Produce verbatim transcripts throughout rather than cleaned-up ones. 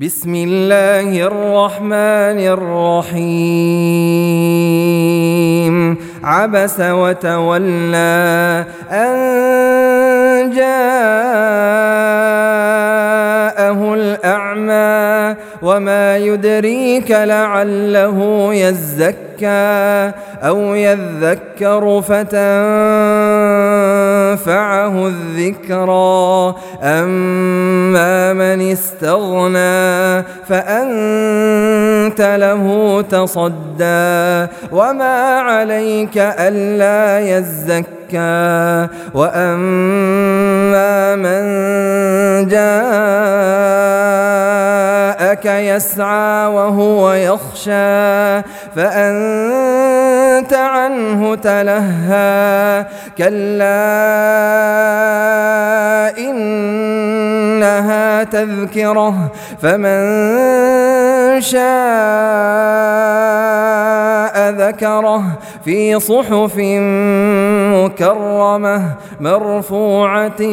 بسم الله الرحمن الرحيم عبس وتولى أن جاءه الأعمى وما يدريك لعله يزكى أو يذكر فتنفعه الذكرى أما من استغنى فأنت له تصدى وما عليك ألا يزكى وأما من جاءك يسعى وهو يخشى فأنت عنه تلهى كلا إنها تذكرة فمن شاء ذكره في صحف مكرمة مرفوعة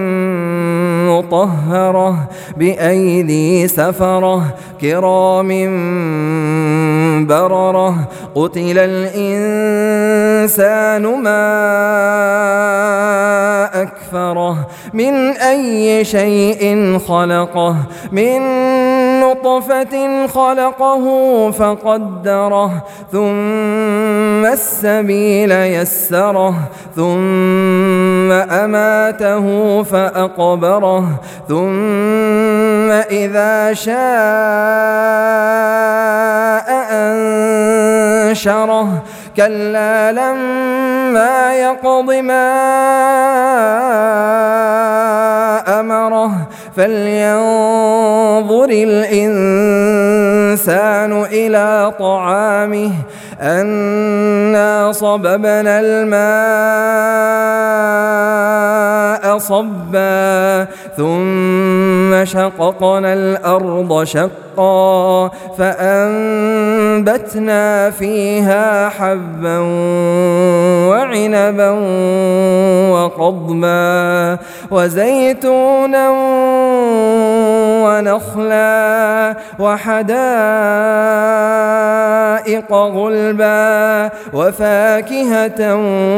مطهرة بأيدي سفرة كرام بررة قتل الإنسان ما أكفره من أي شيء خلقه من نطفة خلقه فقدره ثم السبيل يسره ثم أماته فأقبره ثم إذا شاء أنشره كلا لما يقض ما أمره فلينظر الإنسان إلى طعامه أنا صببنا الماء صبا ثم شققنا الأرض شقا فأنبتنا فيها حبا وعنبا وقضبا وزيتونا ونخلا وحدائق غلبا وفاكهة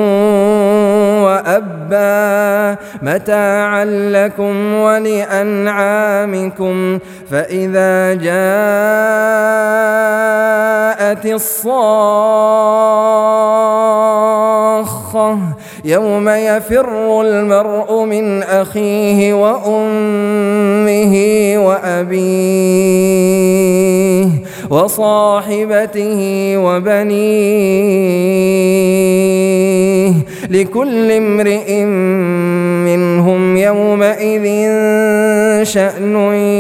وأبا متاعا لكم ولأنعامكم فإذا جاءت الصاخة يوم يفر المرء من أخيه وأمه وأبيه وصاحبته وبنيه لكل امرئ منهم يومئذ شأن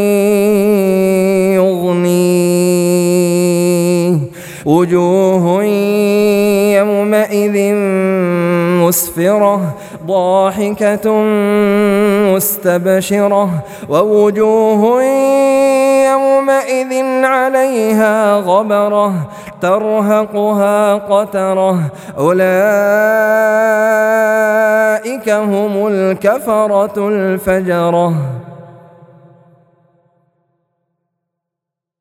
يغنيه وجوه يومئذ مسفرة ضاحكة مستبشرة ووجوه يومئذ عليها غبرة ترهقها قترة أولئك هم الكفرة الفجرة.